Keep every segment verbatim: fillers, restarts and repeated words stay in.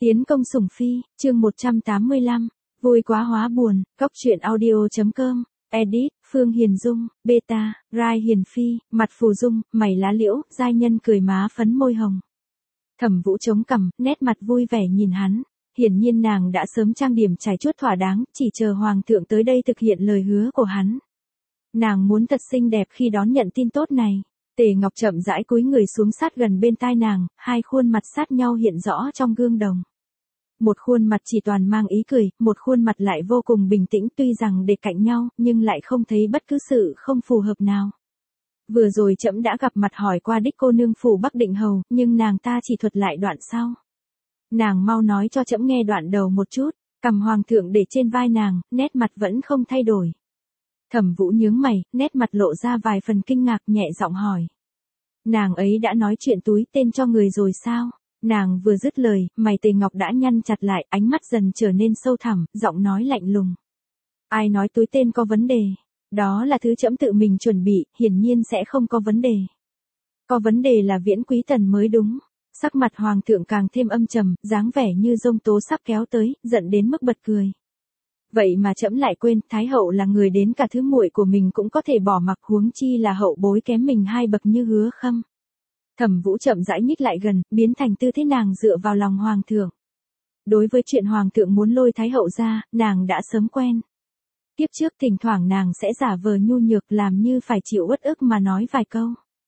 Tiến công sủng phi, chương một trăm tám mươi lăm, vui quá hóa buồn, cóc truyện audio.com, edit, Phương Hiền Dung, beta, Rai Hiền Phi, mặt phù dung, mày lá liễu, giai nhân cười má phấn môi hồng. Thẩm Vũ chống cằm, nét mặt vui vẻ nhìn hắn, hiển nhiên nàng đã sớm trang điểm trải chuốt thỏa đáng, chỉ chờ hoàng thượng tới đây thực hiện lời hứa của hắn. Nàng muốn thật xinh đẹp khi đón nhận tin tốt này. Tề Ngọc chậm rãi cúi người xuống sát gần bên tai nàng, hai khuôn mặt sát nhau hiện rõ trong gương đồng. Một khuôn mặt chỉ toàn mang ý cười, một khuôn mặt lại vô cùng bình tĩnh, tuy rằng để cạnh nhau, nhưng lại không thấy bất cứ sự không phù hợp nào. Vừa rồi trẫm đã gặp mặt hỏi qua đích cô nương phủ Bắc Định Hầu, nhưng nàng ta chỉ thuật lại đoạn sau. Nàng mau nói cho trẫm nghe đoạn đầu một chút, cầm hoàng thượng để trên vai nàng, nét mặt vẫn không thay đổi. Thẩm Vũ nhướng mày, nét mặt lộ ra vài phần kinh ngạc, nhẹ giọng hỏi. Nàng ấy đã nói chuyện túi tên cho người rồi sao? Nàng vừa dứt lời, mày Tề Ngọc đã nhăn chặt lại, ánh mắt dần trở nên sâu thẳm, giọng nói lạnh lùng. Ai nói túi tên có vấn đề? Đó là thứ trẫm tự mình chuẩn bị, hiển nhiên sẽ không có vấn đề. Có vấn đề là Viễn Quý Tần mới đúng. Sắc mặt hoàng thượng càng thêm âm trầm, dáng vẻ như giông tố sắp kéo tới, giận đến mức bật cười. Vậy mà trẫm lại quên, Thái hậu là người đến cả thứ muội của mình cũng có thể bỏ mặc, huống chi là hậu bối kém mình hai bậc như Hứa Khâm. Thẩm Vũ chậm rãi nhích lại gần, biến thành tư thế nàng dựa vào lòng hoàng thượng. Đối với chuyện hoàng thượng muốn lôi Thái hậu ra, nàng đã sớm quen. Tiếp trước thỉnh thoảng nàng sẽ giả vờ nhu nhược, làm như phải chịu uất ức mà nói vài câu.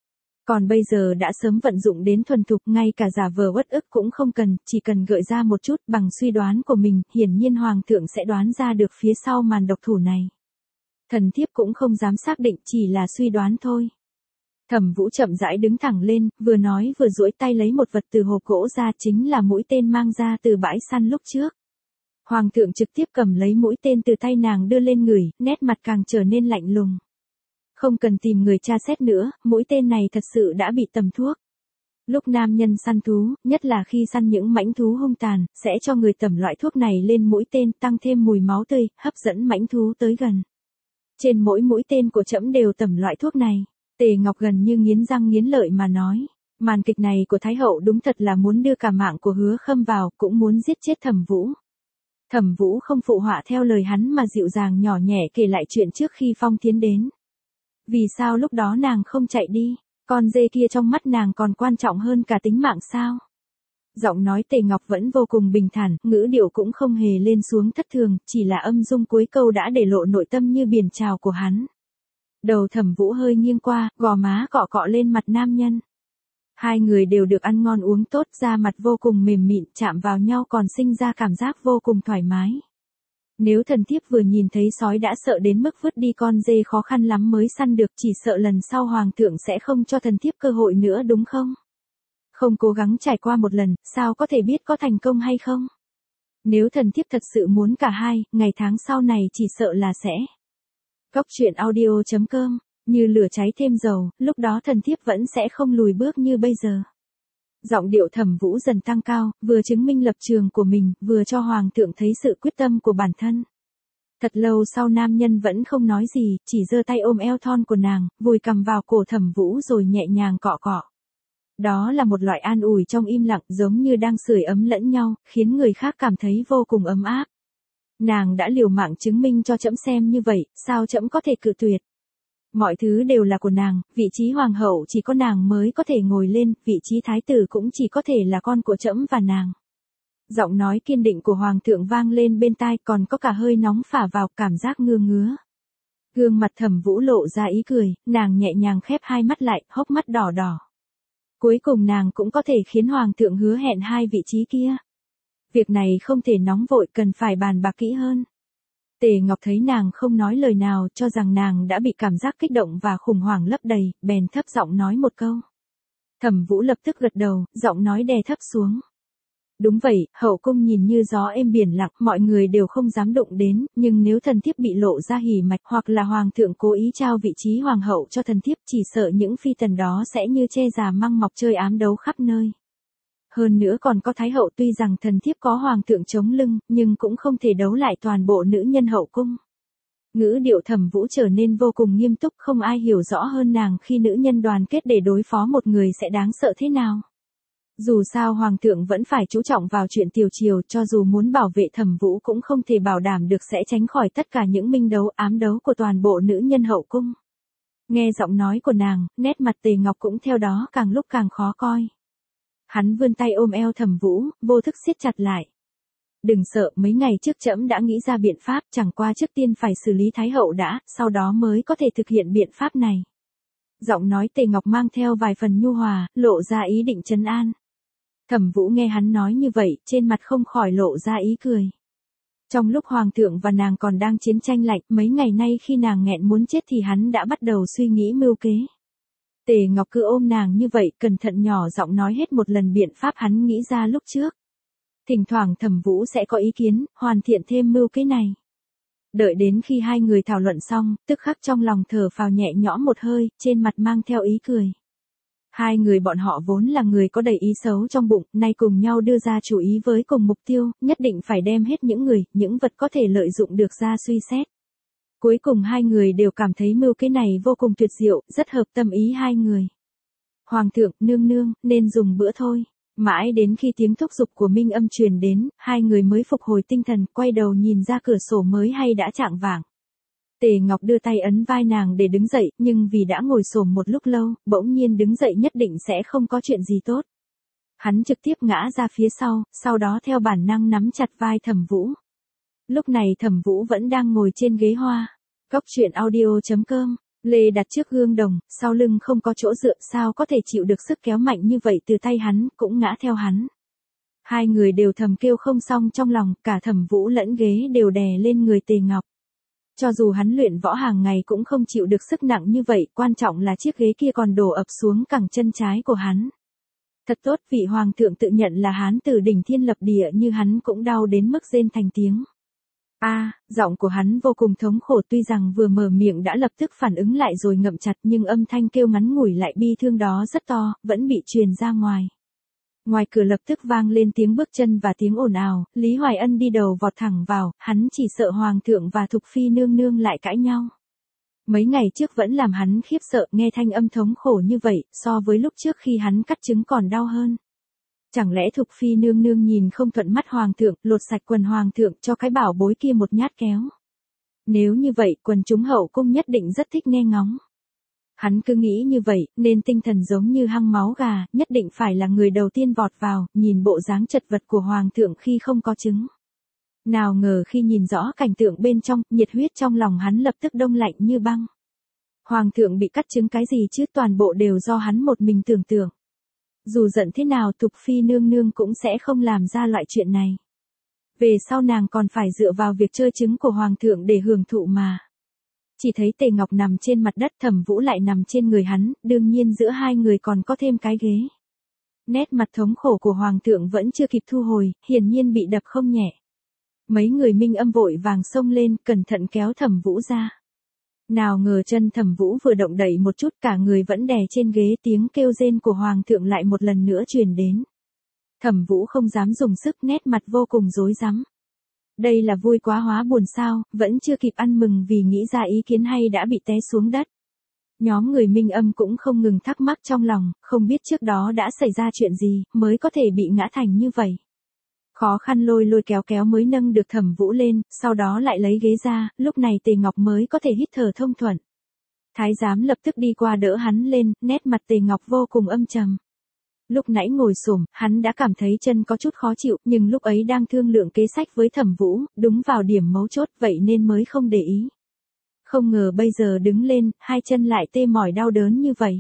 Còn bây giờ đã sớm vận dụng đến thuần thục, ngay cả giả vờ uất ức cũng không cần, chỉ cần gợi ra một chút bằng suy đoán của mình, hiển nhiên hoàng thượng sẽ đoán ra được phía sau màn độc thủ này. Thần thiếp cũng không dám xác định, chỉ là suy đoán thôi. Thẩm Vũ chậm rãi đứng thẳng lên, vừa nói vừa duỗi tay lấy một vật từ hộp gỗ ra, chính là mũi tên mang ra từ bãi săn lúc trước. Hoàng thượng trực tiếp cầm lấy mũi tên từ tay nàng đưa lên ngửi, nét mặt càng trở nên lạnh lùng. Không cần tìm người tra xét nữa, mũi tên này thật sự đã bị tầm thuốc. Lúc nam nhân săn thú, nhất là khi săn những mãnh thú hung tàn, sẽ cho người tẩm loại thuốc này lên mũi tên, tăng thêm mùi máu tươi, hấp dẫn mãnh thú tới gần. Trên mỗi mũi tên của trẫm đều tẩm loại thuốc này. Tề Ngọc gần như nghiến răng nghiến lợi mà nói, màn kịch này của Thái hậu đúng thật là muốn đưa cả mạng của Hứa Khâm vào, cũng muốn giết chết Thẩm Vũ. Thẩm Vũ không phụ họa theo lời hắn mà dịu dàng nhỏ nhẹ kể lại chuyện trước khi Phong Thiến đến. Vì sao lúc đó nàng không chạy đi, con dê kia trong mắt nàng còn quan trọng hơn cả tính mạng sao? Giọng nói Tề Ngọc vẫn vô cùng bình thản, ngữ điệu cũng không hề lên xuống thất thường, chỉ là âm dung cuối câu đã để lộ nội tâm như biển trào của hắn. Đầu Thẩm Vũ hơi nghiêng qua, gò má cọ cọ lên mặt nam nhân. Hai người đều được ăn ngon uống tốt, da mặt vô cùng mềm mịn, chạm vào nhau còn sinh ra cảm giác vô cùng thoải mái. Nếu thần thiếp vừa nhìn thấy sói đã sợ đến mức vứt đi con dê khó khăn lắm mới săn được, chỉ sợ lần sau hoàng thượng sẽ không cho thần thiếp cơ hội nữa đúng không? Không cố gắng trải qua một lần, sao có thể biết có thành công hay không? Nếu thần thiếp thật sự muốn cả hai, ngày tháng sau này chỉ sợ là sẽ. Cóc truyện audio.com, như lửa cháy thêm dầu, lúc đó thần thiếp vẫn sẽ không lùi bước như bây giờ. Giọng điệu Thẩm Vũ dần tăng cao, vừa chứng minh lập trường của mình, vừa cho hoàng thượng thấy sự quyết tâm của bản thân. Thật lâu sau nam nhân vẫn không nói gì, chỉ giơ tay ôm eo thon của nàng, vùi cằm vào cổ Thẩm Vũ rồi nhẹ nhàng cọ cọ. Đó là một loại an ủi trong im lặng, giống như đang sưởi ấm lẫn nhau, khiến người khác cảm thấy vô cùng ấm áp. Nàng đã liều mạng chứng minh cho trẫm xem như vậy, sao trẫm có thể cự tuyệt? Mọi thứ đều là của nàng, vị trí hoàng hậu chỉ có nàng mới có thể ngồi lên, vị trí thái tử cũng chỉ có thể là con của trẫm và nàng. Giọng nói kiên định của hoàng thượng vang lên bên tai, còn có cả hơi nóng phả vào, cảm giác ngứa ngứa. Gương mặt Thẩm Vũ lộ ra ý cười, nàng nhẹ nhàng khép hai mắt lại, hốc mắt đỏ đỏ. Cuối cùng nàng cũng có thể khiến hoàng thượng hứa hẹn hai vị trí kia. Việc này không thể nóng vội, cần phải bàn bạc kỹ hơn. Tề Ngọc thấy nàng không nói lời nào, cho rằng nàng đã bị cảm giác kích động và khủng hoảng lấp đầy, bèn thấp giọng nói một câu. Thẩm Vũ lập tức gật đầu, giọng nói đè thấp xuống. Đúng vậy, hậu cung nhìn như gió êm biển lặng, mọi người đều không dám đụng đến, nhưng nếu thần thiếp bị lộ ra hỉ mạch hoặc là hoàng thượng cố ý trao vị trí hoàng hậu cho thần thiếp, chỉ sợ những phi tần đó sẽ như che già măng mọc chơi ám đấu khắp nơi. Hơn nữa còn có Thái hậu, tuy rằng thần thiếp có hoàng thượng chống lưng, nhưng cũng không thể đấu lại toàn bộ nữ nhân hậu cung. Ngữ điệu Thẩm Vũ trở nên vô cùng nghiêm túc, không ai hiểu rõ hơn nàng khi nữ nhân đoàn kết để đối phó một người sẽ đáng sợ thế nào. Dù sao hoàng thượng vẫn phải chú trọng vào chuyện tiểu triều, cho dù muốn bảo vệ Thẩm Vũ cũng không thể bảo đảm được sẽ tránh khỏi tất cả những minh đấu ám đấu của toàn bộ nữ nhân hậu cung. Nghe giọng nói của nàng, nét mặt Tề Ngọc cũng theo đó càng lúc càng khó coi. Hắn vươn tay ôm eo Thẩm Vũ, vô thức siết chặt lại. Đừng sợ, mấy ngày trước trẫm đã nghĩ ra biện pháp, chẳng qua trước tiên phải xử lý Thái hậu đã, sau đó mới có thể thực hiện biện pháp này. Giọng nói Tề Ngọc mang theo vài phần nhu hòa, lộ ra ý định trấn an. Thẩm Vũ nghe hắn nói như vậy, trên mặt không khỏi lộ ra ý cười. Trong lúc hoàng thượng và nàng còn đang chiến tranh lạnh, mấy ngày nay khi nàng nghẹn muốn chết thì hắn đã bắt đầu suy nghĩ mưu kế. Tề Ngọc cứ ôm nàng như vậy, cẩn thận nhỏ giọng nói hết một lần biện pháp hắn nghĩ ra lúc trước. Thỉnh thoảng Thẩm Vũ sẽ có ý kiến, hoàn thiện thêm mưu kế này. Đợi đến khi hai người thảo luận xong, tức khắc trong lòng thở phào nhẹ nhõm một hơi, trên mặt mang theo ý cười. Hai người bọn họ vốn là người có đầy ý xấu trong bụng, nay cùng nhau đưa ra chủ ý với cùng mục tiêu, nhất định phải đem hết những người, những vật có thể lợi dụng được ra suy xét. Cuối cùng hai người đều cảm thấy mưu kế này vô cùng tuyệt diệu, rất hợp tâm ý hai người. Hoàng thượng, nương nương, nên dùng bữa thôi. Mãi đến khi tiếng thúc giục của Minh Âm truyền đến, hai người mới phục hồi tinh thần, quay đầu nhìn ra cửa sổ mới hay đã chạng vạng. Tề Ngọc đưa tay ấn vai nàng để đứng dậy, nhưng vì đã ngồi xổm một lúc lâu, bỗng nhiên đứng dậy nhất định sẽ không có chuyện gì tốt. Hắn trực tiếp ngã ra phía sau, sau đó theo bản năng nắm chặt vai Thẩm Vũ. Lúc này Thẩm Vũ vẫn đang ngồi trên ghế hoa. Cóc truyện audio chấm com, Lê đặt trước gương đồng, sau lưng không có chỗ dựa, sao có thể chịu được sức kéo mạnh như vậy từ tay hắn, cũng ngã theo hắn. Hai người đều thầm kêu không xong trong lòng, cả Thẩm Vũ lẫn ghế đều đè lên người Tề Ngọc. Cho dù hắn luyện võ hàng ngày cũng không chịu được sức nặng như vậy, quan trọng là chiếc ghế kia còn đổ ập xuống cẳng chân trái của hắn. Thật tốt, vị hoàng thượng tự nhận là hán tử đỉnh thiên lập địa như hắn cũng đau đến mức rên thành tiếng. A, à, giọng của hắn vô cùng thống khổ, tuy rằng vừa mở miệng đã lập tức phản ứng lại rồi ngậm chặt, nhưng âm thanh kêu ngắn ngủi lại bi thương đó rất to, vẫn bị truyền ra ngoài. Ngoài cửa lập tức vang lên tiếng bước chân và tiếng ồn ào, Lý Hoài Ân đi đầu vọt thẳng vào, hắn chỉ sợ hoàng thượng và Thục Phi nương nương lại cãi nhau. Mấy ngày trước vẫn làm hắn khiếp sợ, nghe thanh âm thống khổ như vậy, so với lúc trước khi hắn cắt trứng còn đau hơn. Chẳng lẽ Thục Phi nương nương nhìn không thuận mắt hoàng thượng, lột sạch quần hoàng thượng cho cái bảo bối kia một nhát kéo. Nếu như vậy, quần chúng hậu cung nhất định rất thích nghe ngóng. Hắn cứ nghĩ như vậy, nên tinh thần giống như hăng máu gà, nhất định phải là người đầu tiên vọt vào, nhìn bộ dáng chật vật của hoàng thượng khi không có trứng. Nào ngờ khi nhìn rõ cảnh tượng bên trong, nhiệt huyết trong lòng hắn lập tức đông lạnh như băng. Hoàng thượng bị cắt trứng cái gì chứ, toàn bộ đều do hắn một mình tưởng tượng. Dù giận thế nào Thục Phi nương nương cũng sẽ không làm ra loại chuyện này. Về sau nàng còn phải dựa vào việc chơi trứng của hoàng thượng để hưởng thụ mà. Chỉ thấy Tề Ngọc nằm trên mặt đất, Thẩm Vũ lại nằm trên người hắn, đương nhiên giữa hai người còn có thêm cái ghế. Nét mặt thống khổ của hoàng thượng vẫn chưa kịp thu hồi, hiển nhiên bị đập không nhẹ. Mấy người Minh Âm vội vàng xông lên, cẩn thận kéo Thẩm Vũ ra. Nào ngờ chân Thẩm Vũ vừa động đậy một chút, cả người vẫn đè trên ghế, tiếng kêu rên của hoàng thượng lại một lần nữa truyền đến. Thẩm Vũ không dám dùng sức, nét mặt vô cùng rối rắm. Đây là vui quá hóa buồn sao, vẫn chưa kịp ăn mừng vì nghĩ ra ý kiến hay đã bị té xuống đất. Nhóm người Minh Âm cũng không ngừng thắc mắc trong lòng, không biết trước đó đã xảy ra chuyện gì, mới có thể bị ngã thành như vậy. Khó khăn lôi lôi kéo kéo mới nâng được Thẩm Vũ lên, sau đó lại lấy ghế ra, lúc này Tề Ngọc mới có thể hít thở thông thuận. Thái giám lập tức đi qua đỡ hắn lên, nét mặt Tề Ngọc vô cùng âm trầm. Lúc nãy ngồi xổm, hắn đã cảm thấy chân có chút khó chịu, nhưng lúc ấy đang thương lượng kế sách với Thẩm Vũ, đúng vào điểm mấu chốt, vậy nên mới không để ý. Không ngờ bây giờ đứng lên, hai chân lại tê mỏi đau đớn như vậy.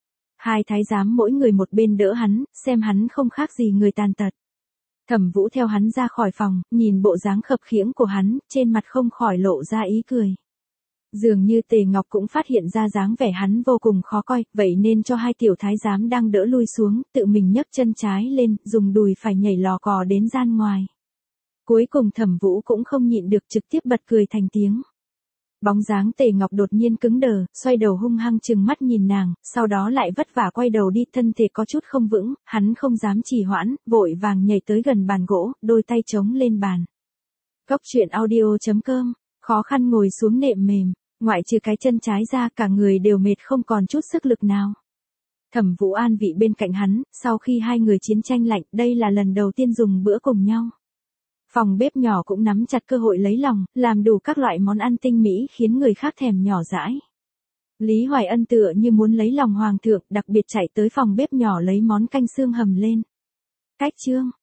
Hai thái giám mỗi người một bên đỡ hắn, xem hắn không khác gì người tàn tật. Thẩm Vũ theo hắn ra khỏi phòng, nhìn bộ dáng khập khiễng của hắn, trên mặt không khỏi lộ ra ý cười. Dường như Tề Ngọc cũng phát hiện ra dáng vẻ hắn vô cùng khó coi, vậy nên cho hai tiểu thái giám đang đỡ lui xuống, tự mình nhấc chân trái lên, dùng đùi phải nhảy lò cò đến gian ngoài. Cuối cùng Thẩm Vũ cũng không nhịn được, trực tiếp bật cười thành tiếng. Bóng dáng Tề Ngọc đột nhiên cứng đờ, xoay đầu hung hăng trừng mắt nhìn nàng, sau đó lại vất vả quay đầu đi, thân thể có chút không vững, hắn không dám trì hoãn, vội vàng nhảy tới gần bàn gỗ, đôi tay chống lên bàn. Cóc truyện audio chấm com, khó khăn ngồi xuống nệm mềm, ngoại trừ cái chân trái ra cả người đều mệt không còn chút sức lực nào. Thẩm Vũ An vị bên cạnh hắn, sau khi hai người chiến tranh lạnh, đây là lần đầu tiên dùng bữa cùng nhau. Phòng bếp nhỏ cũng nắm chặt cơ hội lấy lòng, làm đủ các loại món ăn tinh mỹ khiến người khác thèm nhỏ dãi. Lý Hoài Ân tựa như muốn lấy lòng hoàng thượng, đặc biệt chạy tới phòng bếp nhỏ lấy món canh xương hầm lên. Cách chương